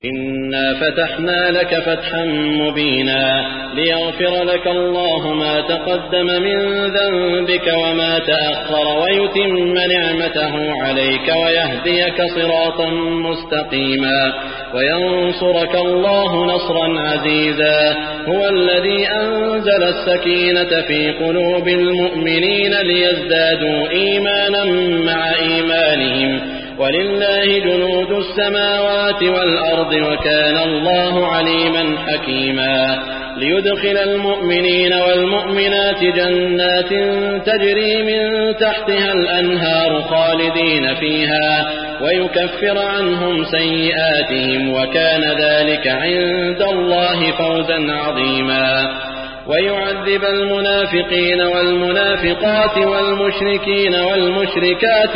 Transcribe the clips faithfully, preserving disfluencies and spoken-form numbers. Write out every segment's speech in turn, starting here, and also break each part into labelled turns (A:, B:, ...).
A: إنا فتحنا لك فتحا مبينا ليغفر لك الله ما تقدم من ذنبك وما تأخر ويتم نعمته عليك ويهديك صراطا مستقيما وينصرك الله نصرا عزيزا هو الذي أنزل السكينة في قلوب المؤمنين ليزدادوا إيمانا مع إيمانهم ولله جنود السماوات والأرض وكان الله عليما حكيما ليدخل المؤمنين والمؤمنات جنات تجري من تحتها الأنهار خالدين فيها ويكفر عنهم سيئاتهم وكان ذلك عند الله فوزا عظيما ويعذب المنافقين والمنافقات والمشركين والمشركات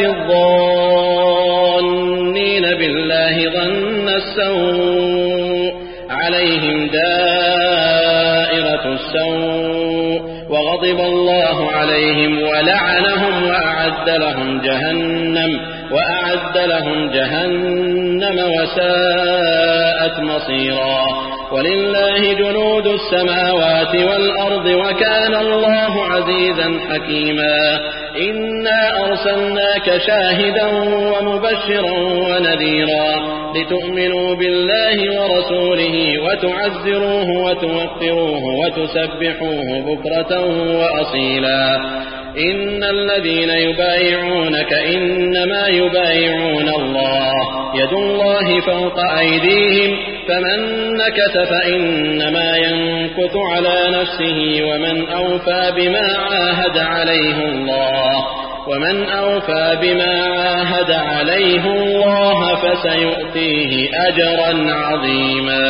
A: الظانين بالله ظن السوء عليهم دائرة السوء وغضب الله عليهم ولعنهم وأعد لهم جهنم وأعد لهم جهنم وساءت مصيرا ولله جنود السماوات والأرض وكان الله عزيزا حكيما إنا أرسلناك شاهدا ومبشرا ونذيرا لتؤمنوا بالله ورسوله وتعزروه وتوقروه وتسبحوه بكرة وأصيلا إن الذين يبايعونك إنما يبايعون الله يد الله فوق أيديهم فمن نكث فإنما ينكث على نفسه ومن أوفى بما عاهد عليه الله ومن أوفى بما عاهد عليه الله فسيؤتيه أجرا عظيما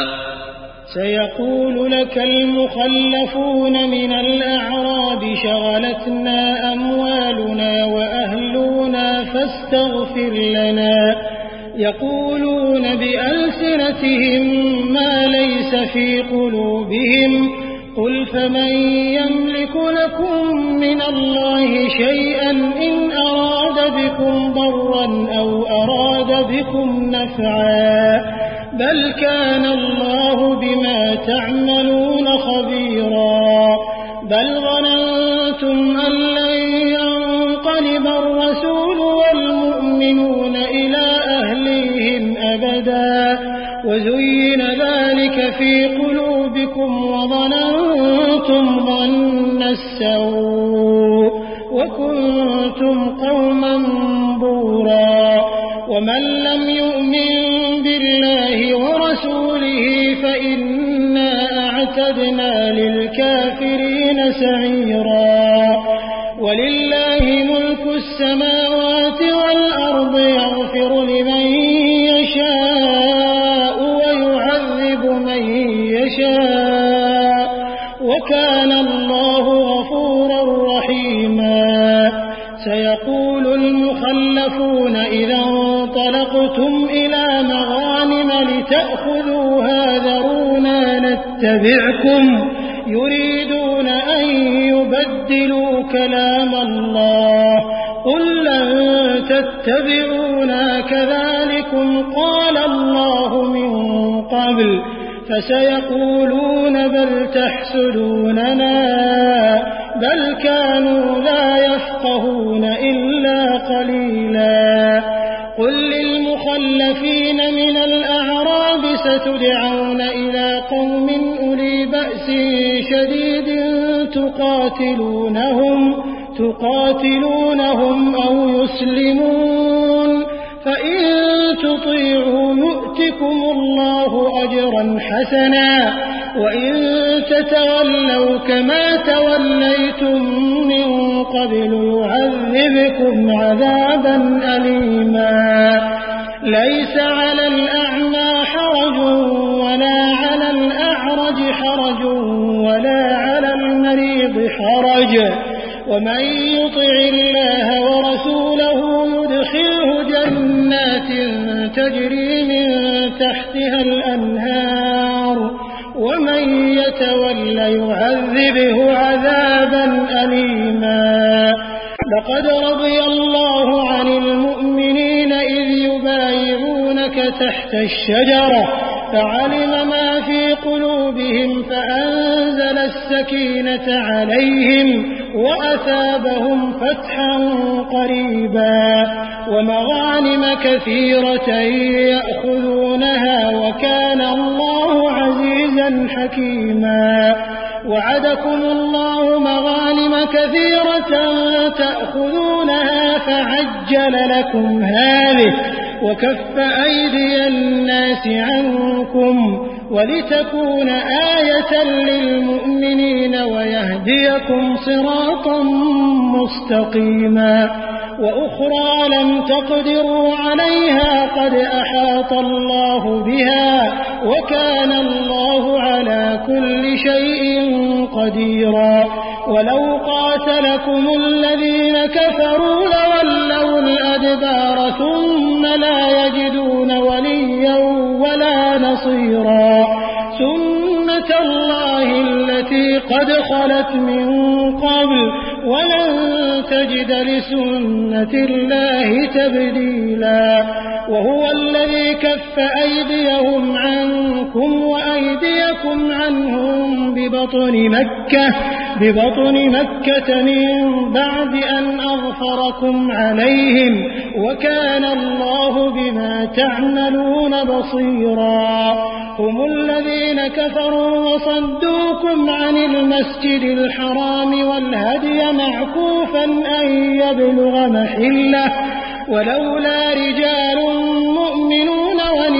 B: سيقول لك المخلفون من الأعراب شغلتنا أموالنا وأهلنا فاستغفر لنا يقولون بألسنتهم ما ليس في قلوبهم قل فمن يملك لكم من الله شيئا إن أراد بكم ضرا أو أراد بكم نفعا بل كان الله بما تعملون خبيرا بل ظننتم أن لن ينقلب الرسول والمؤمنون إلى أهليهم أبدا وزين ذلك في قلوبكم وظننتم ظن السوء وكنتم قوما بورا ومن لم يؤمن بالله ورسوله فإنا أعتدنا للكافرين سعيرا ولله ملك السماوات والأرض يغفر لمن يشاء ويعذب من يشاء وكان الله غفورا رحيما سيقول المخلفون إذا انطلقتم إلى مغانم لتأخذوها ذرونا نتبعكم يريدون أن يبدلوا كلام الله قل لن تتبعونا كذلكم قال الله من قبل فسيقولون بل تحسدوننا بل كانوا لا يفقهون إلا قليلا قل للمخلفين من الأعراب ستدعون إلى قوم أولي بأس شديد تقاتلونهم تقاتلونهم أو يسلمون فإن تطيعوا يؤتكم الله أجرا حسنا وإن تتولوا كما توليتم من قبل يعذبكم عذابا أليما ليس على الأعمى حرج ولا على الأعرج حرج ولا على المريض حرج ومن يطع الله ورسوله يدخله جنات تجري من تحتها الأنهار ومن يتول يعذبه عذابا أليما لقد رضي الله عن المؤمنين إذ يبايعون يستغيثونك تحت الشجرة فعلم ما في قلوبهم فأنزل السكينة عليهم وأثابهم فتحا قريبا ومغانم كثيرة يأخذونها وكان الله عزيزا حكيما وعدكم الله مغانم كثيرة تأخذونها فعجل لكم هذه وكف أيدي الناس عنكم ولتكون آية للمؤمنين ويهديكم صراطا مستقيما وأخرى لم تقدروا عليها قد أحاط الله بها وكان الله على كل شيء قديرا ولو قاتلكم الذين كفروا لولوا الأدبار ثم لا يجدون وليا ولا نصيرا سنة الله التي قد خلت من قبل ولن تجد لسنة الله تبديلا وهو الذي كف أيديهم عنكم وأيديكم عنهم ببطن مكة ببطن مكة من بعد أن أغفركم عليهم وكان الله بما تعملون بصيرا هم الذين كفروا وصدوكم عن المسجد الحرام والهدي معكوفا أن يبلغ محله ولولا رجال مؤمنون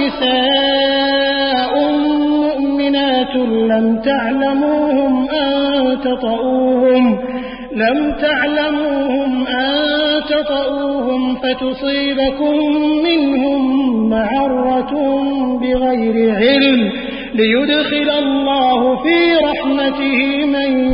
B: ونساء مؤمنات لم تعلموهم أن تطؤوهم لم تعلموهم أن تطؤوهم فتصيبكم منهم معرة بغير علم ليدخل الله في رحمته من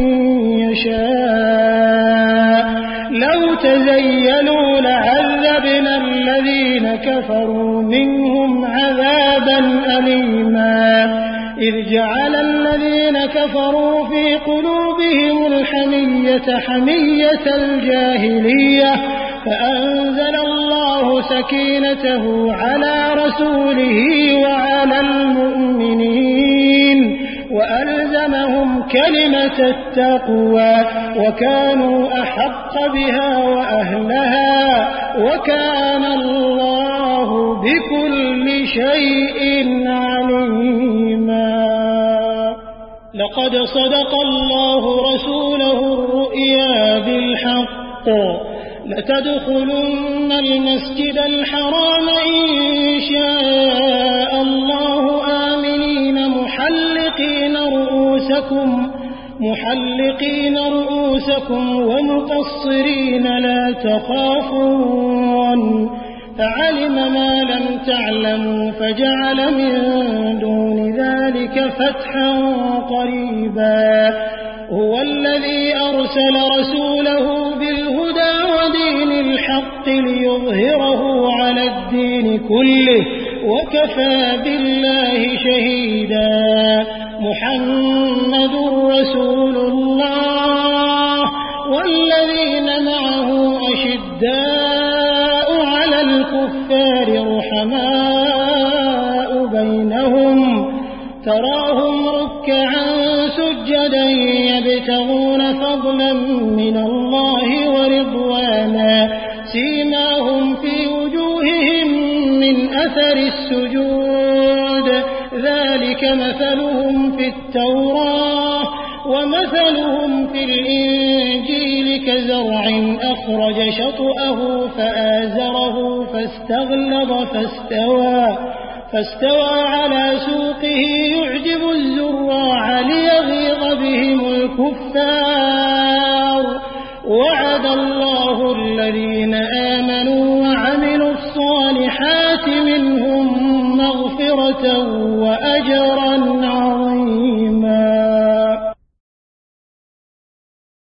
B: يشاء لو تزيلوا لعذبنا الذين كفروا منهم عذابا أليما إذ جعل الذين كفروا في قلوبهم الحمية حمية الجاهلية فأنزل الله سكينته على رسوله وعلى المؤمنين وألزمهم كلمة التقوى وكانوا أحق بها وأهلها وكان الله بكل شيء عليما لقد صدق الله رسوله الرؤيا بالحق لتدخلن المسجد الحرام إن شاء الله آمنين محلقين رؤوسكم محلقين رؤوسكم ومقصرين لا تخافون فعلم ما لم تعلموا فجعل من دون ذلك فتحا قريبا هو الذي أرسل رسوله بالهدى ودين الحق ليظهره على الدين كله وكفى بالله شهيدا محمد رسول الله والذين معه أشداء على الكفار رحماء بينهم تراهم ركعا سجدا يبتغون فضلا من الله ورضوانا سيماهم في وجوههم من أثر السجود ذلك مثلهم في التوراة ومثلهم في الإنجيل كزرع أخرج شطأه فآزره فاستغلظ فاستوى فاستوى على سوقه يعجب الزراع ليغيظ بهم الكفار وعد الله الذين آمنوا وعملوا الصالحات منهم مغفرة وأجرا